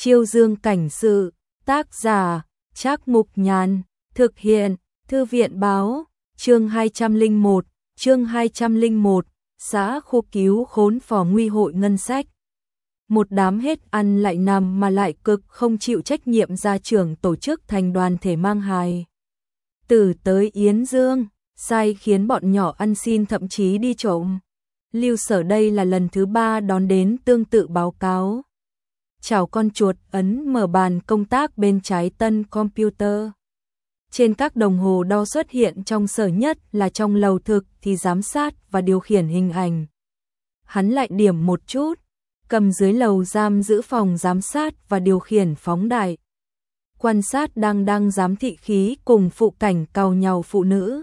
Chiêu Dương cảnh sự, tác giả, Trác Mục Nhàn, thực hiện, Thư viện báo, chương 201, xã Khô Cứu khốn phò nguy hội ngân sách. Một đám hết ăn lại nằm mà lại cực không chịu trách nhiệm gia trưởng tổ chức thành đoàn thể mang hài tử tới Yến Dương, sai khiến bọn nhỏ ăn xin thậm chí đi trộm. Lưu Sở đây là lần thứ 3 đón đến tương tự báo cáo. Chào con chuột ấn mở bàn công tác bên trái tân computer. Trên các đồng hồ đo xuất hiện trong sở nhất là trong lầu thực thì giám sát và điều khiển hình ảnh. Hắn lại điểm một chút, cầm dưới lầu giam giữ phòng giám sát và điều khiển phóng đại. Quan sát đang giám thị khí cùng phụ cảnh càu nhàu phụ nữ.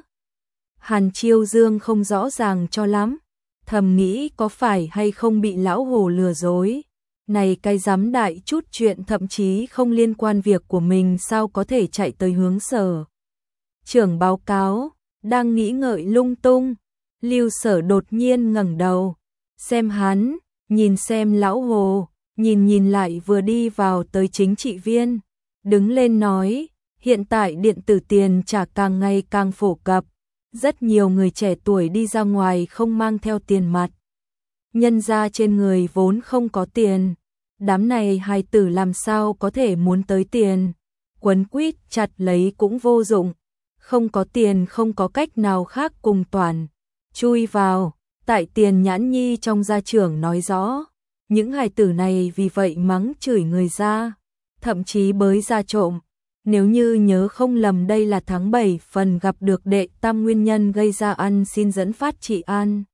Hàn Chiêu Dương không rõ ràng cho lắm, thầm nghĩ có phải hay không bị lão hồ lừa dối. Này cái giám đại chút chuyện thậm chí không liên quan việc của mình sao có thể chạy tới hướng Sở trưởng báo cáo, đang nghĩ ngợi lung tung. Lưu Sở đột nhiên ngẩng đầu, xem hắn, nhìn xem lão hồ, nhìn lại vừa đi vào tới chính trị viên, đứng lên nói, hiện tại điện tử tiền trả càng ngày càng phổ cập, rất nhiều người trẻ tuổi đi ra ngoài không mang theo tiền mặt. Nhân ra trên người vốn không có tiền, đám này hài tử làm sao có thể muốn tới tiền, quấn quýt chặt lấy cũng vô dụng, không có tiền không có cách nào khác cùng toàn chui vào. Tại Tiền Nhãn Nhi trong gia trưởng nói rõ, những hài tử này vì vậy mắng chửi người ra, thậm chí bới ra trộm. Nếu như nhớ không lầm đây là tháng 7 phần gặp được đệ tam nguyên nhân gây ra ăn xin dẫn phát trị an.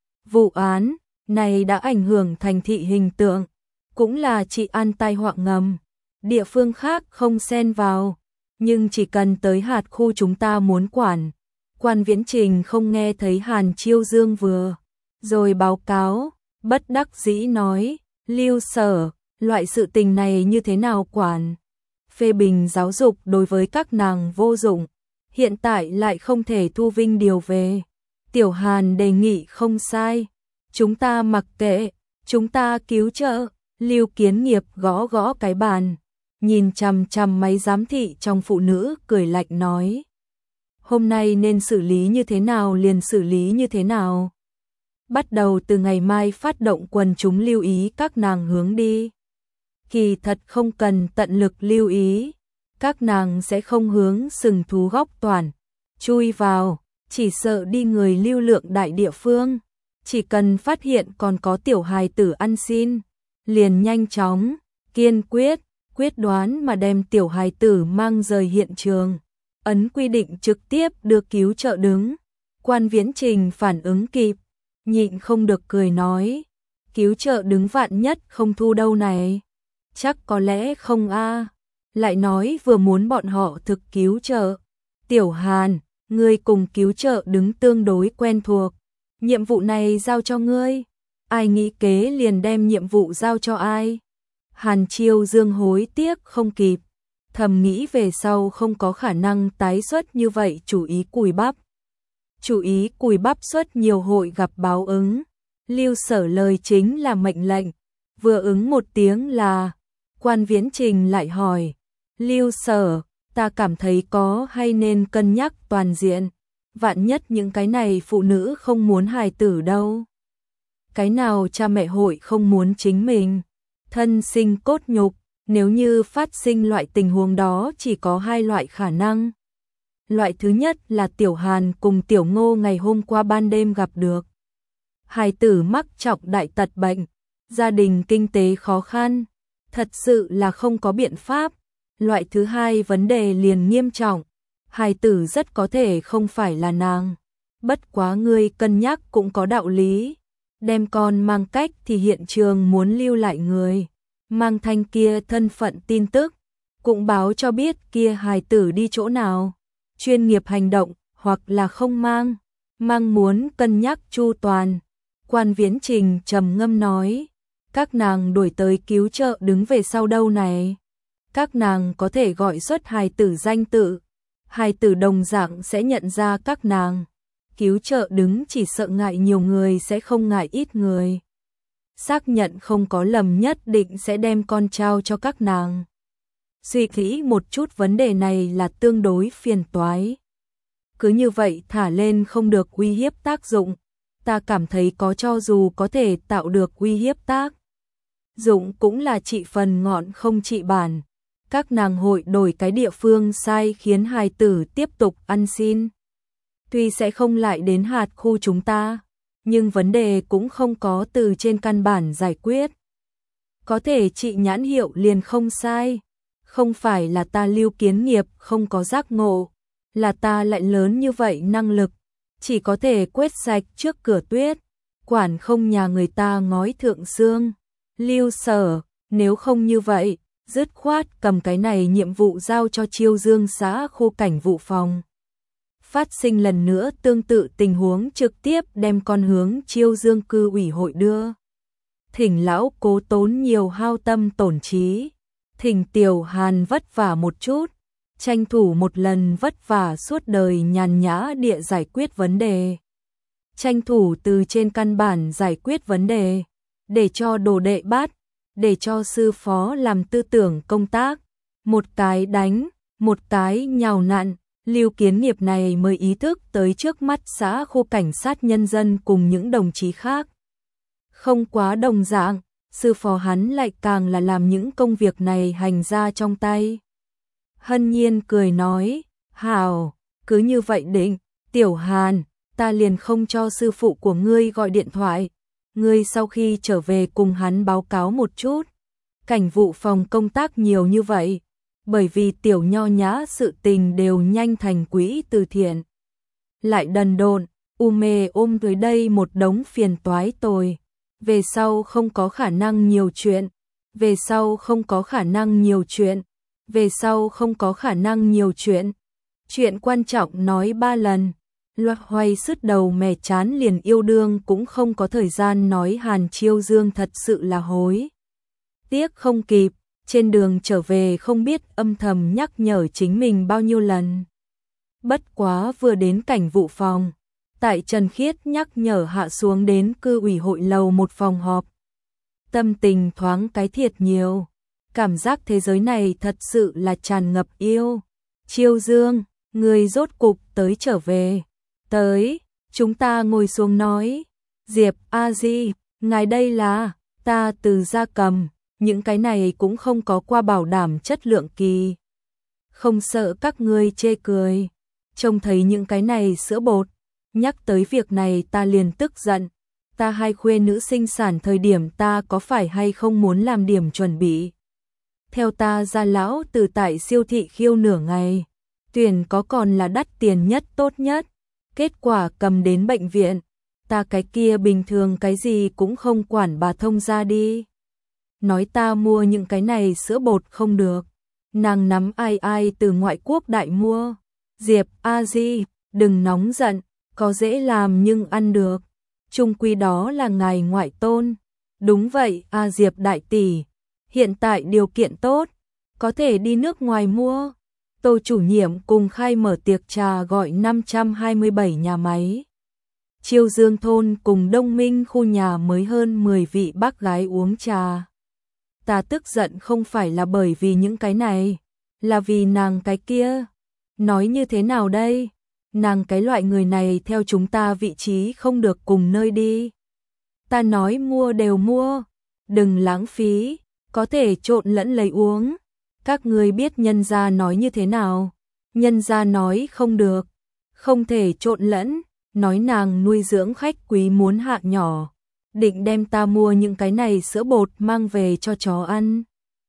Vụ án này đã ảnh hưởng thành thị hình tượng, cũng là trị an tai họa ngầm. Địa phương khác không xen vào, nhưng chỉ cần tới hạt khu chúng ta muốn quản. Quan Viễn Trình không nghe thấy Hàn Chiêu Dương vừa rồi báo cáo, bất đắc dĩ nói, Lưu Sở, loại sự tình này như thế nào quản? Phê bình giáo dục đối với các nàng vô dụng, hiện tại lại không thể thu vinh điều về. Tiểu Hàn đề nghị không sai, chúng ta mặc kệ, chúng ta cứu trợ. Lưu Kiến Nghiệp gõ gõ cái bàn, nhìn chằm chằm máy giám thị trong phụ nữ cười lạnh nói. Hôm nay nên xử lý như thế nào liền xử lý như thế nào. Bắt đầu từ ngày mai phát động quần chúng lưu ý các nàng hướng đi. Kỳ thật không cần tận lực lưu ý, các nàng sẽ không hướng sừng thú góc toàn chui vào, chỉ sợ đi người lưu lượng đại địa phương. Chỉ cần phát hiện còn có tiểu hài tử ăn xin, liền nhanh chóng, kiên quyết đoán mà đem tiểu hài tử mang rời hiện trường. Ấn quy định trực tiếp đưa cứu trợ đứng. Quan Viễn Trình phản ứng kịp, nhịn không được cười nói, cứu trợ đứng vạn nhất không thu đâu này. Chắc có lẽ không a. Lại nói vừa muốn bọn họ thực cứu trợ. Tiểu Hàn, ngươi cùng cứu trợ đứng tương đối quen thuộc. Nhiệm vụ này giao cho ngươi. Ai nghĩ kế liền đem nhiệm vụ giao cho ai. Hàn Chiêu Dương hối tiếc không kịp. Thầm nghĩ về sau không có khả năng tái xuất như vậy chủ ý cùi bắp. Chủ ý cùi bắp xuất nhiều hội gặp báo ứng. Lưu Sở lời chính là mệnh lệnh. Vừa ứng một tiếng là. Quan Viễn Trình lại hỏi. Lưu Sở, ta cảm thấy có hay nên cân nhắc toàn diện. Vạn nhất những cái này phụ nữ không muốn hài tử đâu. Cái nào cha mẹ hội không muốn chính mình. Thân sinh cốt nhục. Nếu như phát sinh loại tình huống đó chỉ có hai loại khả năng. Loại thứ nhất là Tiểu Hàn cùng Tiểu Ngô ngày hôm qua ban đêm gặp được. Hài tử mắc trọng đại tật bệnh, gia đình kinh tế khó khăn, thật sự là không có biện pháp. Loại thứ hai vấn đề liền nghiêm trọng, hài tử rất có thể không phải là nàng. Bất quá ngươi cân nhắc cũng có đạo lý, đem con mang cách thì hiện trường muốn lưu lại người. Mang thanh kia thân phận tin tức, cũng báo cho biết kia hài tử đi chỗ nào, chuyên nghiệp hành động, hoặc là không mang, muốn cân nhắc chu toàn. Quan Viễn Trình trầm ngâm nói, các nàng đuổi tới cứu trợ đứng về sau đâu này. Các nàng có thể gọi xuất hài tử danh tự, hài tử đồng dạng sẽ nhận ra các nàng. Cứu trợ đứng chỉ sợ ngại nhiều người sẽ không ngại ít người. xác nhận không có lầm nhất định sẽ đem con trao cho các nàng. Suy nghĩ một chút vấn đề này là tương đối phiền toái. Cứ như vậy thả lên không được uy hiếp tác dụng, ta cảm thấy có cho dù có thể tạo được uy hiếp tác dụng cũng là trị phần ngọn không trị bản. Các nàng hội đổi cái địa phương sai khiến hài tử tiếp tục ăn xin. Tuy sẽ không lại đến hạt khu chúng ta, nhưng vấn đề cũng không có từ trên căn bản giải quyết. Có thể trị nhãn hiệu liền không sai, không phải là ta Lưu Kiến Nghiệp không có giác ngộ, là ta lại lớn như vậy năng lực, chỉ có thể quét sạch trước cửa tuyết, quản không nhà người ta ngói thượng xương. Lưu Sở, nếu không như vậy, dứt khoát cầm cái này nhiệm vụ giao cho Chiêu Dương xã khu cảnh vụ phòng. Phát sinh lần nữa tương tự tình huống trực tiếp đem con hướng Chiêu Dương cư ủy hội đưa. Thỉnh lão cố tốn nhiều hao tâm tổn trí, thỉnh Tiểu Hàn vất vả một chút, tranh thủ một lần vất vả suốt đời nhàn nhã địa giải quyết vấn đề. Tranh thủ từ trên căn bản giải quyết vấn đề, để cho đồ đệ bắt, để cho sư phó làm tư tưởng công tác, một cái đánh, một cái nhào nặn. Lưu Kiến Nghiệp này mới ý thức tới trước mắt xã khu cảnh sát nhân dân cùng những đồng chí khác. Không quá đồng dạng, sư phó hắn lại càng là làm những công việc này hành ra trong tay. Hân Nhiên cười nói, hảo, cứ như vậy định, Tiểu Hàn, ta liền không cho sư phụ của ngươi gọi điện thoại. Ngươi sau khi trở về cùng hắn báo cáo một chút. Cảnh vụ phòng công tác nhiều như vậy, bởi vì tiểu nho nhã sự tình đều nhanh thành quỹ từ thiện. Lại đần độn, mê ôm tới đây một đống phiền toái tồi. Về sau không có khả năng nhiều chuyện, về sau không có khả năng nhiều chuyện, về sau không có khả năng nhiều chuyện. Chuyện quan trọng nói 3 lần. Loạt hoay sứt đầu mẻ chán liền yêu đương cũng không có thời gian nói Hàn Chiêu Dương thật sự là hối tiếc không kịp, trên đường trở về không biết âm thầm nhắc nhở chính mình bao nhiêu lần. Bất quá vừa đến cảnh vụ phòng, tại Trần Khiết nhắc nhở hạ xuống đến cư ủy hội lầu một phòng họp. Tâm tình thoáng cái thiệt nhiều, cảm giác thế giới này thật sự là tràn ngập yêu. Chiêu Dương, người rốt cục tới trở về. Tới, chúng ta ngồi xuống nói. Diệp A Di, ngài đây là, ta từ gia cầm, những cái này cũng không có qua bảo đảm chất lượng kỳ. Không sợ các ngươi chê cười. Trông thấy những cái này sữa bột, nhắc tới việc này ta liền tức giận. Ta hai khuê nữ sinh sản thời điểm ta có phải hay không muốn làm điểm chuẩn bị. Theo ta gia lão từ tại siêu thị khiêu nửa ngày, tuyển có còn là đắt tiền nhất tốt nhất. Kết quả cầm đến bệnh viện, ta cái kia bình thường cái gì cũng không quản bà thông ra đi. Nói ta mua những cái này sữa bột không được, nàng nắm ai từ ngoại quốc đại mua. Diệp A Di, đừng nóng giận, có dễ làm nhưng ăn được. Chung quy đó là ngài ngoại tôn. Đúng vậy, A Diệp đại tỷ, hiện tại điều kiện tốt, có thể đi nước ngoài mua. Tô chủ nhiệm cùng khai mở tiệc trà gọi 527 nhà máy. Chiêu Dương thôn cùng Đông Minh khu nhà mới hơn 10 vị bác gái uống trà. Ta tức giận không phải là bởi vì những cái này, là vì nàng cái kia. Nói như thế nào đây? Nàng cái loại người này theo chúng ta vị trí không được cùng nơi đi. Ta nói mua đều mua, đừng lãng phí, có thể trộn lẫn lấy uống. Các ngươi biết nhân gia nói như thế nào? Nhân gia nói không được, không thể trộn lẫn, nói nàng nuôi dưỡng khách quý muốn hạ nhỏ, định đem ta mua những cái này sữa bột mang về cho chó ăn.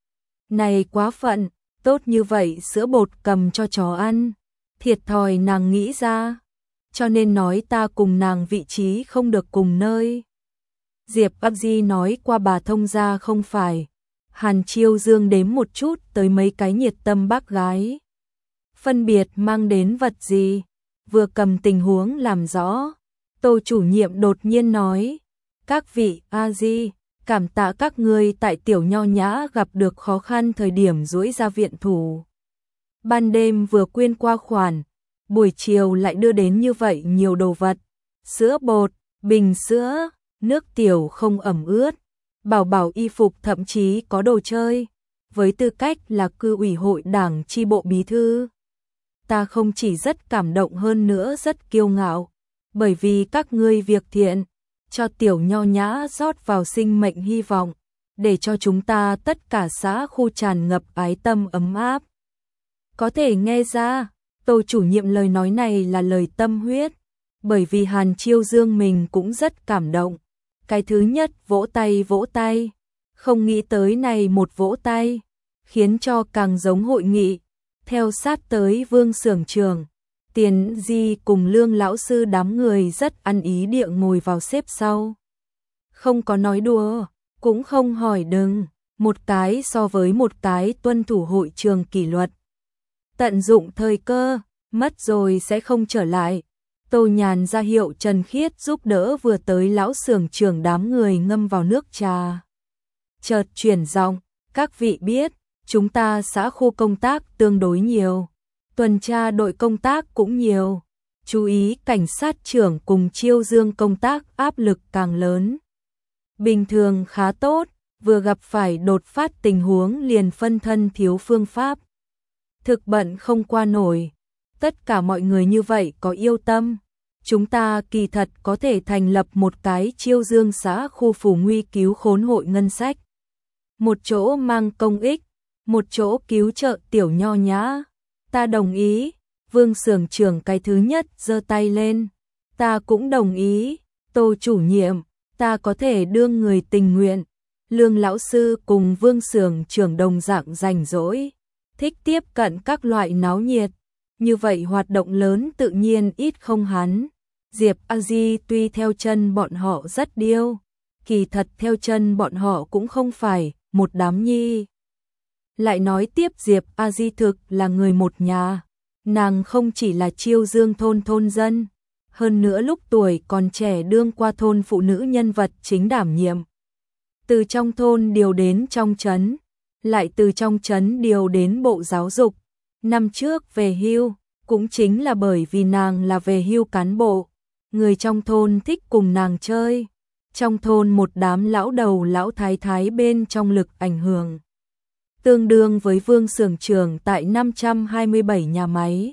Này quá phận, tốt như vậy sữa bột cầm cho chó ăn, thiệt thòi nàng nghĩ ra, cho nên nói ta cùng nàng vị trí không được cùng nơi. Diệp A Di nói qua bà thông gia không phải. Hàn Chiêu Dương đếm một chút tới mấy cái nhiệt tâm bác gái. Phân biệt mang đến vật gì, vừa cầm tình huống làm rõ. Tô chủ nhiệm đột nhiên nói, các vị A Di, cảm tạ các ngươi tại tiểu nho nhã gặp được khó khăn thời điểm duỗi ra viện thủ. Ban đêm vừa quyên qua khoản, buổi chiều lại đưa đến như vậy nhiều đồ vật, sữa bột, bình sữa, nước tiểu không ẩm ướt, bảo bảo y phục, thậm chí có đồ chơi. Với tư cách là cư ủy hội đảng chi bộ bí thư, ta không chỉ rất cảm động hơn nữa rất kiêu ngạo, bởi vì các ngươi việc thiện, cho tiểu Nho Nhã rót vào sinh mệnh hy vọng, để cho chúng ta tất cả xã khu tràn ngập ái tâm ấm áp. Có thể nghe ra, Tô chủ nhiệm lời nói này là lời tâm huyết, bởi vì Hàn Chiêu Dương mình cũng rất cảm động. Cái thứ nhất vỗ tay, không nghĩ tới này một vỗ tay, khiến cho càng giống hội nghị. Theo sát tới Vương Xưởng Trường, Tiền Di cùng Lương lão sư đám người rất ăn ý địa ngồi vào xếp sau. Không có nói đùa, cũng không hỏi đừng, một cái so với một cái tuân thủ hội trường kỷ luật. Tận dụng thời cơ, mất rồi sẽ không trở lại. Tô Nhàn ra hiệu Trần Khiết giúp đỡ vừa tới lão xưởng trưởng đám người ngâm vào nước trà. Chợt chuyển giọng, các vị biết, chúng ta xã khu công tác tương đối nhiều, tuần tra đội công tác cũng nhiều, chú ý cảnh sát trưởng cùng Chiêu Dương công tác áp lực càng lớn. Bình thường khá tốt, vừa gặp phải đột phát tình huống liền phân thân thiếu phương pháp. Thực bận không qua nổi, tất cả mọi người như vậy có yêu tâm. Chúng ta kỳ thật có thể thành lập một cái Chiêu Dương xã khu phủ nguy cứu khốn hội ngân sách. Một chỗ mang công ích, một chỗ cứu trợ tiểu Nho Nhã. Ta đồng ý. Vương Xưởng trưởng cái thứ nhất giơ tay lên. Ta cũng đồng ý. Tô chủ nhiệm, ta có thể đương người tình nguyện. Lương lão sư cùng Vương Xưởng trưởng đồng dạng rảnh rỗi, thích tiếp cận các loại náo nhiệt. Như vậy hoạt động lớn tự nhiên ít không hắn. Diệp A Di tuy theo chân bọn họ rất điêu, kỳ thật theo chân bọn họ cũng không phải một đám nhi. Lại nói tiếp Diệp A Di thực là người một nhà, nàng không chỉ là Chiêu Dương thôn dân, hơn nữa lúc tuổi còn trẻ đương qua thôn phụ nữ nhân vật chính đảm nhiệm. Từ trong thôn điều đến trong trấn, lại từ trong trấn điều đến bộ giáo dục. Năm trước về hưu, cũng chính là bởi vì nàng là về hưu cán bộ, người trong thôn thích cùng nàng chơi. Trong thôn một đám lão đầu lão thái thái bên trong lực ảnh hưởng, tương đương với Vương Xưởng trưởng tại 527 nhà máy.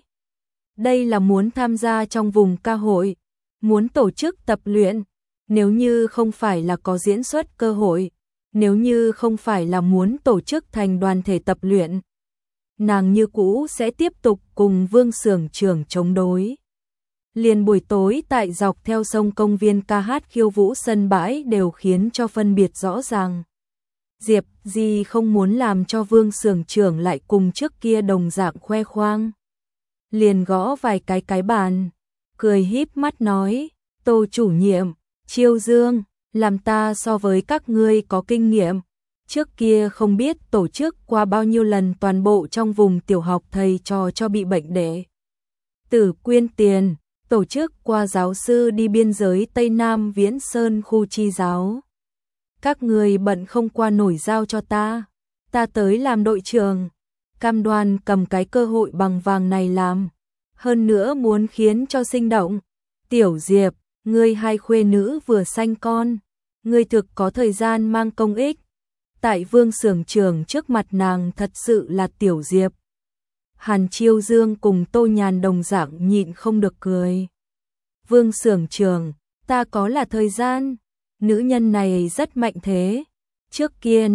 Đây là muốn tham gia trong vùng ca hội, muốn tổ chức tập luyện, nếu như không phải là có diễn xuất cơ hội, nếu như không phải là muốn tổ chức thành đoàn thể tập luyện, nàng như cũ sẽ tiếp tục cùng Vương Xưởng trưởng chống đối. Liền buổi tối tại dọc theo sông công viên ca hát khiêu vũ sân bãi đều khiến cho phân biệt rõ ràng. Diệp Di không muốn làm cho Vương Xưởng trưởng lại cùng trước kia đồng dạng khoe khoang. Liền gõ vài cái bàn, cười híp mắt nói, Tô chủ nhiệm, Chiêu Dương, làm ta so với các ngươi có kinh nghiệm. Trước kia không biết tổ chức qua bao nhiêu lần toàn bộ trong vùng tiểu học thầy trò cho bị bệnh đệ tử quyên tiền, tổ chức qua giáo sư đi biên giới Tây Nam Viễn Sơn khu chi giáo. Các người bận không qua nổi giao cho ta tới làm đội trưởng, cam đoan cầm cái cơ hội bằng vàng này làm, hơn nữa muốn khiến cho sinh động. Tiểu Diệp, ngươi hai khuê nữ vừa sanh con, ngươi thực có thời gian mang công ích. Tại Vương Xưởng trưởng trước mặt nàng thật sự là Tiểu Diệp. Hàn Chiêu Dương cùng Tô Nhàn đồng dạng nhịn không được cười. Vương Xưởng trưởng, ta có là thời gian, nữ nhân này rất mạnh thế. Trước kia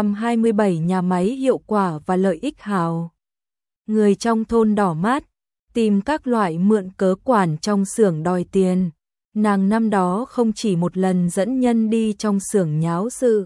527 nhà máy hiệu quả và lợi ích hào. Người trong thôn đỏ mắt, tìm các loại mượn cớ quản trong xưởng đòi tiền. Nàng năm đó không chỉ một lần dẫn nhân đi trong xưởng nháo sự.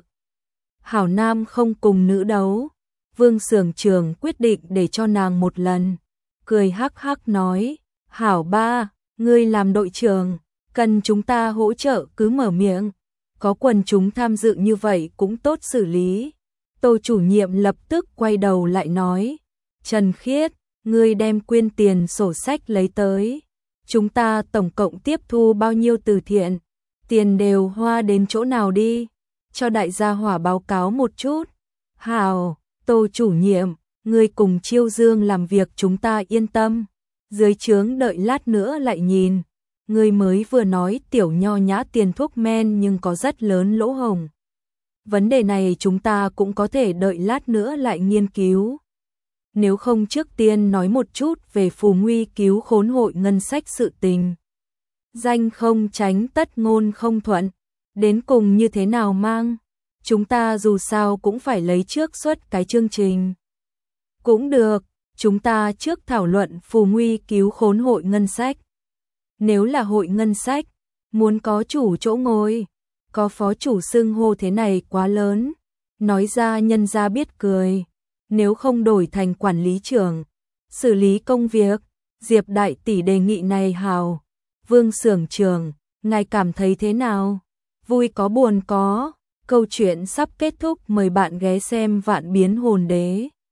Hảo nam không cùng nữ đấu. Vương Xưởng trưởng quyết định để cho nàng một lần. Cười hắc hắc nói, Hảo ba, ngươi làm đội trưởng, cần chúng ta hỗ trợ cứ mở miệng. Có quần chúng tham dự như vậy cũng tốt xử lý. Tô chủ nhiệm lập tức quay đầu lại nói, Trần Khiết, ngươi đem quyên tiền sổ sách lấy tới. Chúng ta tổng cộng tiếp thu bao nhiêu từ thiện, tiền đều hoa đến chỗ nào đi, cho đại gia hỏa báo cáo một chút. Hảo, Tô chủ nhiệm, ngươi cùng Chiêu Dương làm việc chúng ta yên tâm. Dưới trướng đợi lát nữa lại nhìn. Ngươi mới vừa nói tiểu Nho Nhã tiền thuốc men nhưng có rất lớn lỗ hổng. Vấn đề này chúng ta cũng có thể đợi lát nữa lại nghiên cứu. Nếu không trước tiên nói một chút về phù nguy cứu khốn hội ngân sách sự tình. Danh không tránh tất ngôn không thuận, đến cùng như thế nào mang, chúng ta dù sao cũng phải lấy trước suốt cái chương trình. Cũng được, chúng ta trước thảo luận phù nguy cứu khốn hội ngân sách. Nếu là hội ngân sách, muốn có chủ chỗ ngồi, có phó chủ xưng hô thế này quá lớn, nói ra nhân ra biết cười. Nếu không đổi thành quản lý trưởng, xử lý công việc, Diệp đại tỷ đề nghị này hào. Vương xưởng trưởng, ngài cảm thấy thế nào? Vui có buồn có, câu chuyện sắp kết thúc, mời bạn ghé xem Vạn Biến Hồn Đế.